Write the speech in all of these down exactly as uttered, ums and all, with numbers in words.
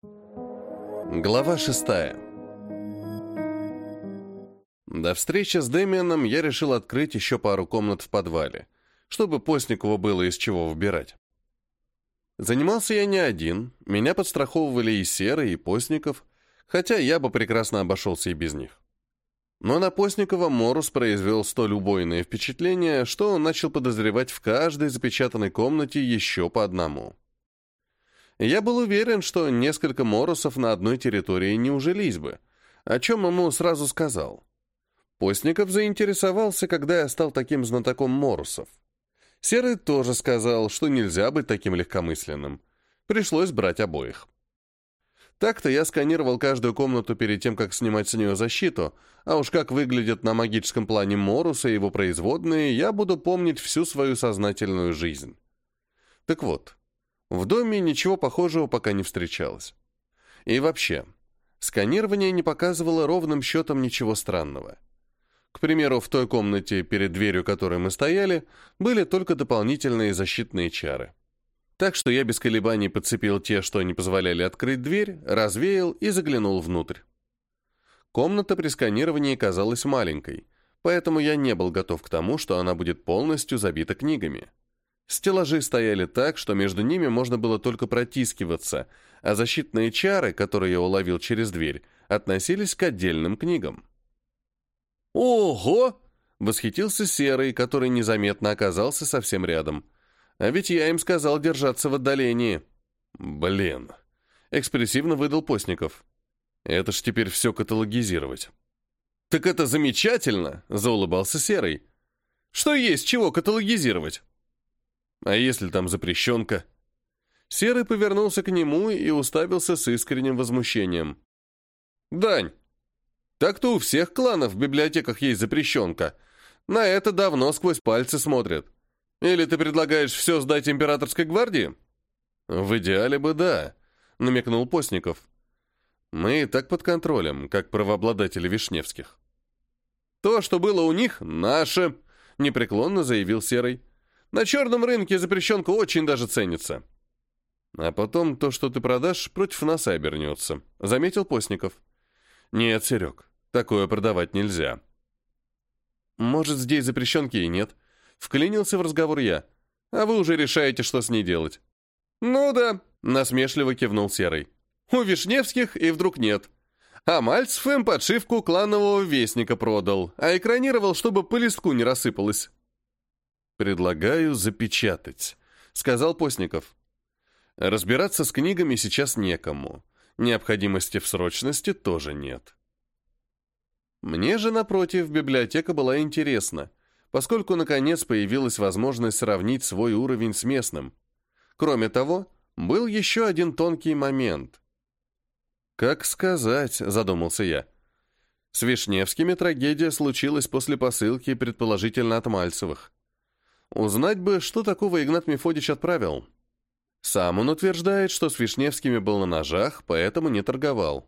Глава шестая. До встречи с Дэмианом я решил открыть еще пару комнат в подвале, чтобы Постникову было из чего выбирать. Занимался я не один, меня подстраховывали и Серый, и Постников, хотя я бы прекрасно обошелся и без них. Но на Постникова Морус произвел столь убойное впечатление, что он начал подозревать в каждой запечатанной комнате еще по одному. Я был уверен, что несколько Морусов на одной территории не ужились бы, о чем ему сразу сказал. Постников заинтересовался, когда я стал таким знатоком Морусов. Серый тоже сказал, что нельзя быть таким легкомысленным. Пришлось брать обоих. Так-то я сканировал каждую комнату перед тем, как снимать с нее защиту, а уж как выглядят на магическом плане Морус и его производные, я буду помнить всю свою сознательную жизнь. Так вот, в доме ничего похожего пока не встречалось. И вообще, сканирование не показывало ровным счетом ничего странного. К примеру, в той комнате, перед дверью которой мы стояли, были только дополнительные защитные чары. Так что я без колебаний подцепил те, что не позволяли открыть дверь, развеял и заглянул внутрь. Комната при сканировании казалась маленькой, поэтому я не был готов к тому, что она будет полностью забита книгами. Стеллажи стояли так, что между ними можно было только протискиваться, а защитные чары, которые я уловил через дверь, относились к отдельным книгам. «Ого!» — восхитился Серый, который незаметно оказался совсем рядом. А ведь я им сказал держаться в отдалении. Блин. Экспрессивно выдал Постников. Это ж теперь все каталогизировать. Так это замечательно, заулыбался Серый. Что есть чего каталогизировать? А если там запрещенка? Серый повернулся к нему и уставился с искренним возмущением. Дань, так-то у всех кланов в библиотеках есть запрещенка. На это давно сквозь пальцы смотрят. Или ты предлагаешь все сдать императорской гвардии? В идеале бы да, намекнул Постников. Мы и так под контролем, как правообладатели Вишневских. То, что было у них, наше, непреклонно заявил Серый. На черном рынке запрещенка очень даже ценится. А потом то, что ты продашь, против нас обернется, заметил Постников. Нет, Серег, такое продавать нельзя. Может, здесь запрещенки и нет. Вклинился в разговор я. А вы уже решаете, что с ней делать. Ну да, насмешливо кивнул Серый. У Вишневских и вдруг нет. А Мальцев им подшивку кланового вестника продал, а экранировал, чтобы по листку не рассыпалось. Предлагаю запечатать, сказал Постников. Разбираться с книгами сейчас некому. Необходимости в срочности тоже нет. Мне же, напротив, библиотека была интересна, поскольку, наконец, появилась возможность сравнить свой уровень с местным. Кроме того, был еще один тонкий момент. «Как сказать?» – задумался я. С Вишневскими трагедия случилась после посылки, предположительно, от Мальцевых. Узнать бы, что такого Игнат Мефодич отправил. Сам он утверждает, что с Вишневскими был на ножах, поэтому не торговал.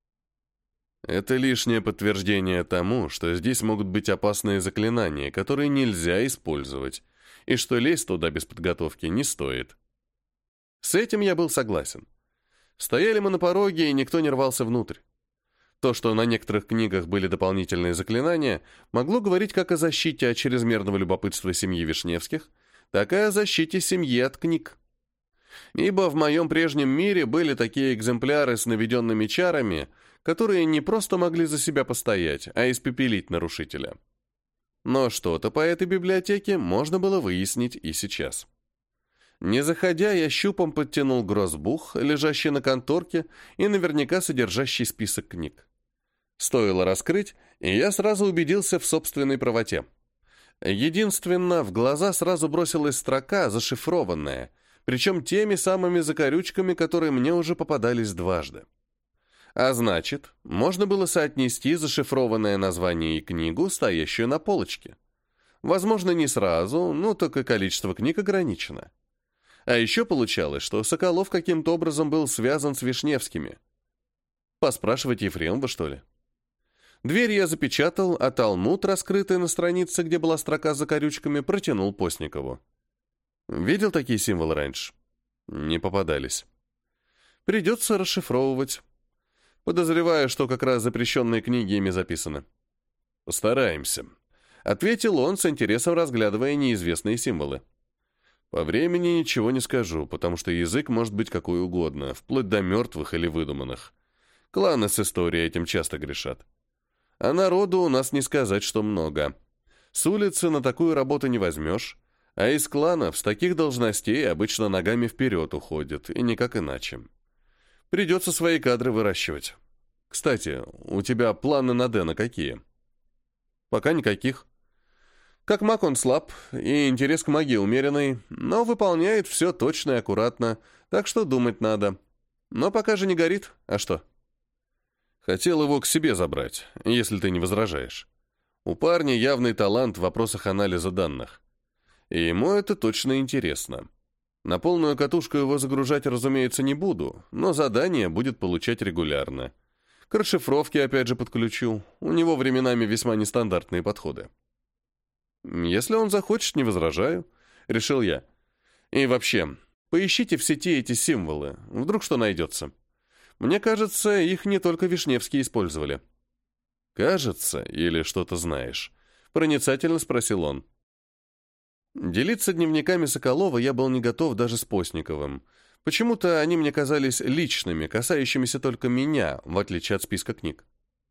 Это лишнее подтверждение тому, что здесь могут быть опасные заклинания, которые нельзя использовать, и что лезть туда без подготовки не стоит. С этим я был согласен. Стояли мы на пороге, и никто не рвался внутрь. То, что на некоторых книгах были дополнительные заклинания, могло говорить как о защите от чрезмерного любопытства семьи Вишневских, так и о защите семьи от книг. Ибо в моем прежнем мире были такие экземпляры с наведенными чарами, которые не просто могли за себя постоять, а испепелить нарушителя. Но что-то по этой библиотеке можно было выяснить и сейчас. Не заходя, я щупом подтянул гроссбух, лежащий на конторке и наверняка содержащий список книг. Стоило раскрыть, и я сразу убедился в собственной правоте. Единственно, в глаза сразу бросилась строка, зашифрованная, причем теми самыми закорючками, которые мне уже попадались дважды. А значит, можно было соотнести зашифрованное название и книгу, стоящую на полочке. Возможно, не сразу, но только количество книг ограничено. А еще получалось, что Соколов каким-то образом был связан с Вишневскими. Поспрашивать Ефремова, что ли? Дверь я запечатал, а талмуд, раскрытый на странице, где была строка с закорючками, протянул Постникову. Видел такие символы раньше? Не попадались. Придется расшифровывать. Подозреваю, что как раз запрещенные книги ими записаны. Постараемся. Ответил он, с интересом разглядывая неизвестные символы. По времени ничего не скажу, потому что язык может быть какой угодно, вплоть до мертвых или выдуманных. Кланы с историей этим часто грешат. А народу у нас не сказать, что много. С улицы на такую работу не возьмешь, а из кланов с таких должностей обычно ногами вперед уходят, и никак иначе. Придется свои кадры выращивать. Кстати, у тебя планы на Дэна какие? Пока никаких. Как маг он слаб, и интерес к магии умеренный, но выполняет все точно и аккуратно, так что думать надо. Но пока же не горит, а что? Хотел его к себе забрать, если ты не возражаешь. У парня явный талант в вопросах анализа данных. И ему это точно интересно. На полную катушку его загружать, разумеется, не буду, но задание будет получать регулярно. К расшифровке опять же подключу. У него временами весьма нестандартные подходы. Если он захочет, не возражаю, решил я. И вообще, поищите в сети эти символы, вдруг что найдется. Мне кажется, их не только Вишневские использовали. «Кажется, или что-то знаешь?» — проницательно спросил он. Делиться дневниками Соколова я был не готов даже с Постниковым. Почему-то они мне казались личными, касающимися только меня, в отличие от списка книг.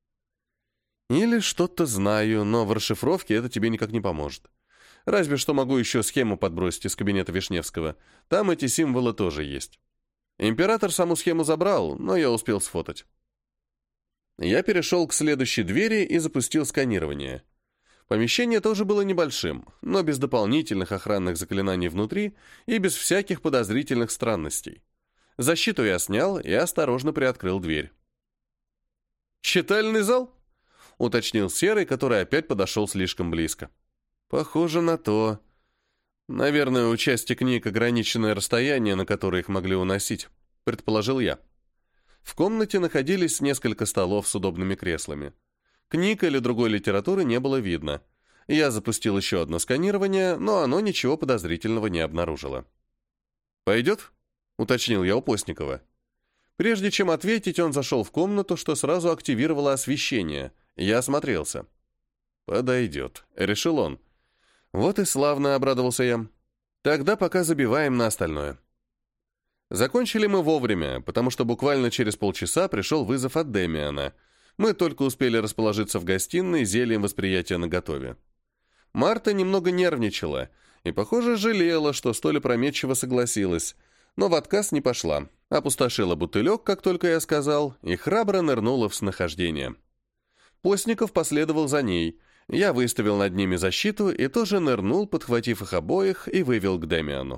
Или что-то знаю, но в расшифровке это тебе никак не поможет. Разве что могу еще схему подбросить из кабинета Вишневского. Там эти символы тоже есть. Император саму схему забрал, но я успел сфотать. Я перешел к следующей двери и запустил сканирование. Помещение тоже было небольшим, но без дополнительных охранных заклинаний внутри и без всяких подозрительных странностей. Защиту я снял и осторожно приоткрыл дверь. «Читальный зал?» — уточнил Серый, который опять подошел слишком близко. «Похоже на то. Наверное, у части книг ограниченное расстояние, на которое их могли уносить», — предположил я. В комнате находились несколько столов с удобными креслами. Книг или другой литературы не было видно. Я запустил еще одно сканирование, но оно ничего подозрительного не обнаружило. «Пойдет?» — уточнил я у Постникова. Прежде чем ответить, он зашел в комнату, что сразу активировало освещение. Я осмотрелся. «Подойдет», — решил он. «Вот и славно», — обрадовался я. «Тогда пока забиваем на остальное». Закончили мы вовремя, потому что буквально через полчаса пришел вызов от Демиана. Мы только успели расположиться в гостиной, зельем восприятия наготове. Марта немного нервничала и, похоже, жалела, что столь опрометчиво согласилась, но в отказ не пошла, опустошила бутылек, как только я сказал, и храбро нырнула в снахождение. Постников последовал за ней. Я выставил над ними защиту и тоже нырнул, подхватив их обоих, и вывел к Демиану.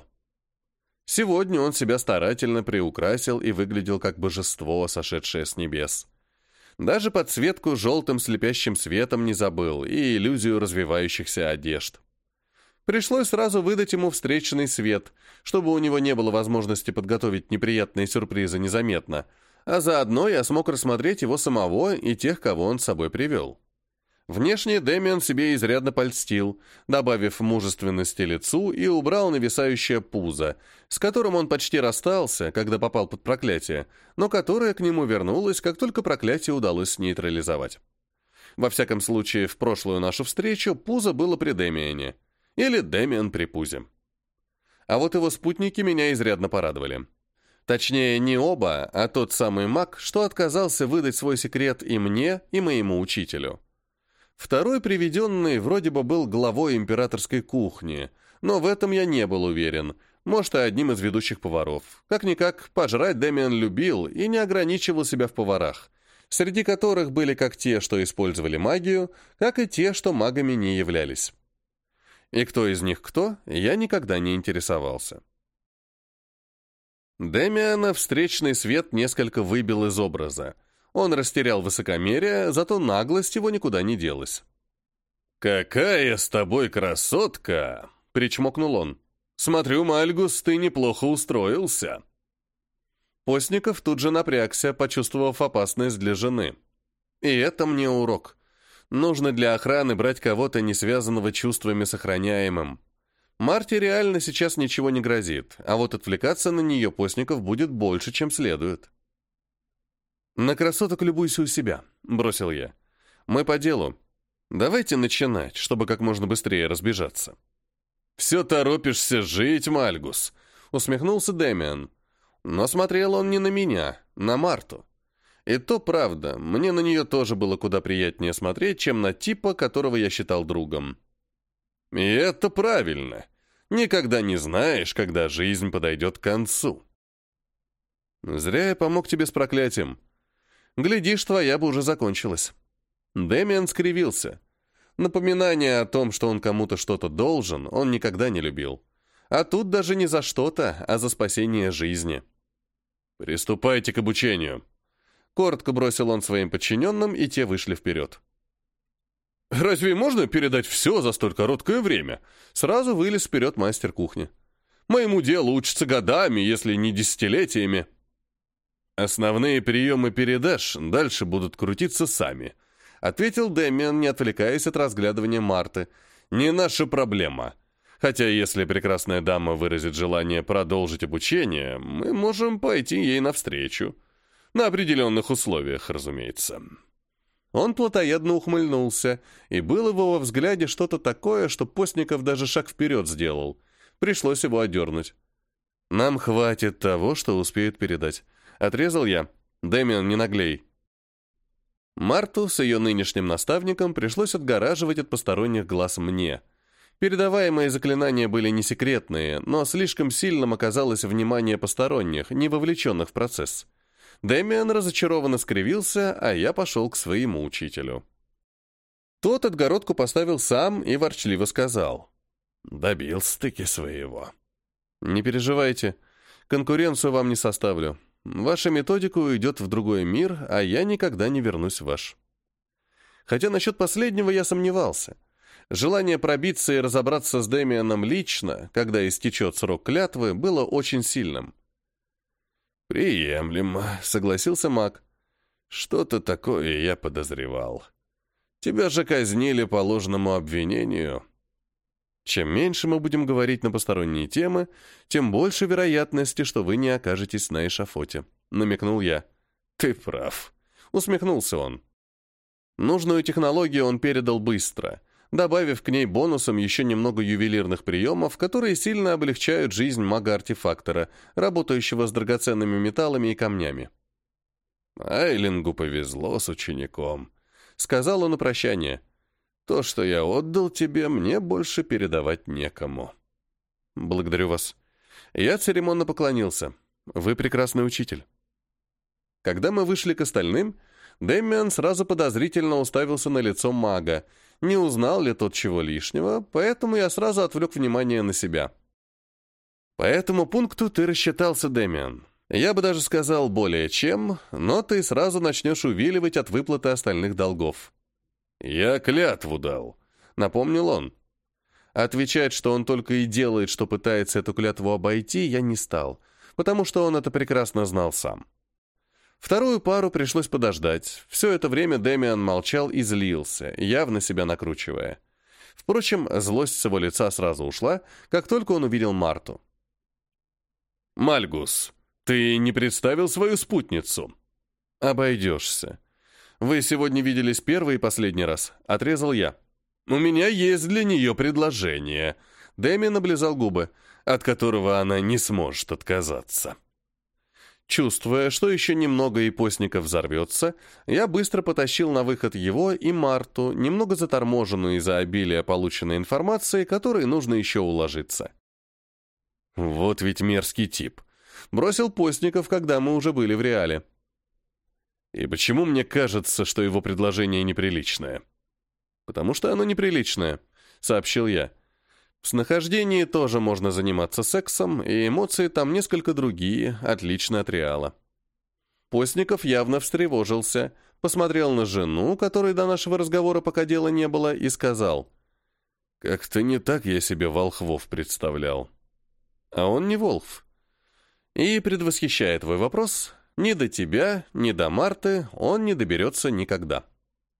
Сегодня он себя старательно приукрасил и выглядел как божество, сошедшее с небес. Даже подсветку желтым слепящим светом не забыл и иллюзию развивающихся одежд. Пришлось сразу выдать ему встречный свет, чтобы у него не было возможности подготовить неприятные сюрпризы незаметно, а заодно я смог рассмотреть его самого и тех, кого он с собой привел. Внешне Демиан себе изрядно польстил, добавив мужественности лицу и убрал нависающее пузо, с которым он почти расстался, когда попал под проклятие, но которое к нему вернулось, как только проклятие удалось нейтрализовать. Во всяком случае, в прошлую нашу встречу пузо было при Демиане, или Демиан при пузе. А вот его спутники меня изрядно порадовали. Точнее, не оба, а тот самый маг, что отказался выдать свой секрет и мне, и моему учителю. Второй приведенный вроде бы был главой императорской кухни, но в этом я не был уверен, может, и одним из ведущих поваров. Как-никак, пожрать Демиан любил и не ограничивал себя в поварах, среди которых были как те, что использовали магию, так и те, что магами не являлись. И кто из них кто, я никогда не интересовался. Демиана встречный свет несколько выбил из образа. Он растерял высокомерие, зато наглость его никуда не делась. «Какая с тобой красотка!» — причмокнул он. «Смотрю, Мальгус, ты неплохо устроился». Постников тут же напрягся, почувствовав опасность для жены. И это мне урок. Нужно для охраны брать кого-то, не связанного чувствами с охраняемым. Марте реально сейчас ничего не грозит, а вот отвлекаться на нее постников будет больше, чем следует. «На красоток любуйся у себя», — бросил я. «Мы по делу. Давайте начинать, чтобы как можно быстрее разбежаться». «Все торопишься жить, Мальгус», — усмехнулся Дэмиан. Но смотрел он не на меня, на Марту. И то правда, мне на нее тоже было куда приятнее смотреть, чем на типа, которого я считал другом. «И это правильно. Никогда не знаешь, когда жизнь подойдет к концу». «Зря я помог тебе с проклятием. Глядишь, твоя бы уже закончилась». Дэмиан скривился. Напоминание о том, что он кому-то что-то должен, он никогда не любил. А тут даже не за что-то, а за спасение жизни. «Приступайте к обучению», — коротко бросил он своим подчиненным, и те вышли вперед. «Разве можно передать все за столь короткое время?» Сразу вылез вперед мастер кухни. «Моему делу учатся годами, если не десятилетиями». «Основные приемы передашь, дальше будут крутиться сами», — ответил Дэмиан, не отвлекаясь от разглядывания Марты. «Не наша проблема. Хотя если прекрасная дама выразит желание продолжить обучение, мы можем пойти ей навстречу. На определенных условиях, разумеется». Он плотоядно ухмыльнулся, и было в его взгляде что-то такое, что Постников даже шаг вперед сделал. Пришлось его одернуть. «Нам хватит того, что успеют передать». Отрезал я. «Дэмиан, не наглей». Марту с ее нынешним наставником пришлось отгораживать от посторонних глаз мне. Передаваемые заклинания были не секретные, но слишком сильным оказалось внимание посторонних, не вовлеченных в процесс. Дэмиан разочарованно скривился, а я пошел к своему учителю. Тот отгородку поставил сам и ворчливо сказал. «Добился-таки своего». «Не переживайте, конкуренцию вам не составлю. Ваша методика уйдет в другой мир, а я никогда не вернусь в ваш». Хотя насчет последнего я сомневался. Желание пробиться и разобраться с Дэмианом лично, когда истечет срок клятвы, было очень сильным. «Приемлемо», — согласился маг. «Что-то такое я подозревал. Тебя же казнили по ложному обвинению». «Чем меньше мы будем говорить на посторонние темы, тем больше вероятности, что вы не окажетесь на эшафоте», — намекнул я. «Ты прав», — усмехнулся он. Нужную технологию он передал быстро, добавив к ней бонусом еще немного ювелирных приемов, которые сильно облегчают жизнь мага-артефактора, работающего с драгоценными металлами и камнями. «Айлингу повезло с учеником», — сказал он на прощание. «То, что я отдал тебе, мне больше передавать некому». «Благодарю вас». Я церемонно поклонился. «Вы прекрасный учитель». Когда мы вышли к остальным, Дэмиан сразу подозрительно уставился на лицо мага. Не узнал ли тот чего лишнего, поэтому я сразу отвлек внимание на себя. «По этому пункту ты рассчитался, Дэмиан. Я бы даже сказал более чем, но ты сразу начнешь увиливать от выплаты остальных долгов». «Я клятву дал», — напомнил он. Отвечать, что он только и делает, что пытается эту клятву обойти, я не стал, потому что он это прекрасно знал сам. Вторую пару пришлось подождать. Все это время Дэмиан молчал и злился, явно себя накручивая. Впрочем, злость с его лица сразу ушла, как только он увидел Марту. «Мальгус, ты не представил свою спутницу?» «Обойдешься. Вы сегодня виделись первый и последний раз», — отрезал я. «У меня есть для нее предложение», — Дэмиан облизал губы, «от которого она не сможет отказаться». Чувствуя, что еще немного и Постников взорвется, я быстро потащил на выход его и Марту, немного заторможенную из-за обилия полученной информации, которой нужно еще уложиться. «Вот ведь мерзкий тип», — бросил Постников, когда мы уже были в реале. «И почему мне кажется, что его предложение неприличное?» «Потому что оно неприличное», — сообщил я. «В снахождении тоже можно заниматься сексом, и эмоции там несколько другие, отлично от реала». Постников явно встревожился, посмотрел на жену, которой до нашего разговора пока дела не было, и сказал: «Как-то не так я себе волхвов представлял». А он не волхв. И, предвосхищая твой вопрос, ни до тебя, ни до Марты он не доберется никогда.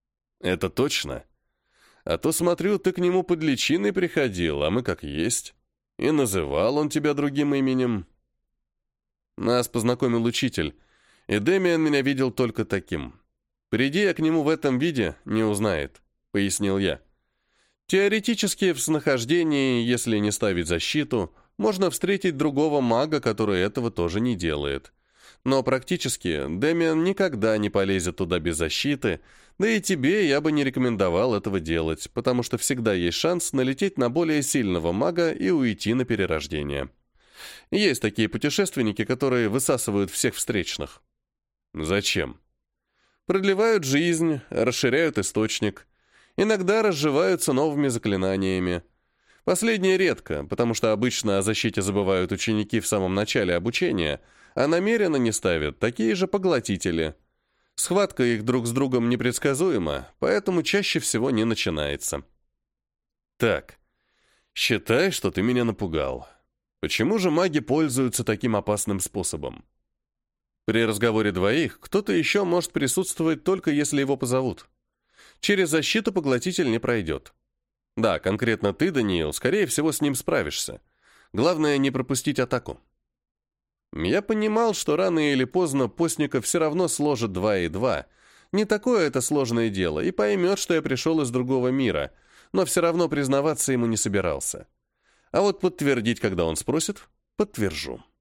«Это точно? А то, смотрю, ты к нему под личиной приходил, а мы как есть». И называл он тебя другим именем. Нас познакомил учитель, и Дэмиан меня видел только таким. Приди я к нему в этом виде, не узнает, пояснил я. Теоретически в снахождении, если не ставить защиту, можно встретить другого мага, который этого тоже не делает. Но практически Дэмиан никогда не полезет туда без защиты, да и тебе я бы не рекомендовал этого делать, потому что всегда есть шанс налететь на более сильного мага и уйти на перерождение. Есть такие путешественники, которые высасывают всех встречных. Зачем? Продлевают жизнь, расширяют источник, иногда разживаются новыми заклинаниями. Последнее редко, потому что обычно о защите забывают ученики в самом начале обучения, а намеренно не ставят такие же поглотители. Схватка их друг с другом непредсказуема, поэтому чаще всего не начинается. Так, считай, что ты меня напугал. Почему же маги пользуются таким опасным способом? При разговоре двоих кто-то еще может присутствовать только если его позовут. Через защиту поглотитель не пройдет. Да, конкретно ты, Даниил, скорее всего, с ним справишься. Главное, не пропустить атаку. Я понимал, что рано или поздно постников все равно сложит два и два. Не такое это сложное дело, и поймет, что я пришел из другого мира, но все равно признаваться ему не собирался. А вот подтвердить, когда он спросит, подтвержу.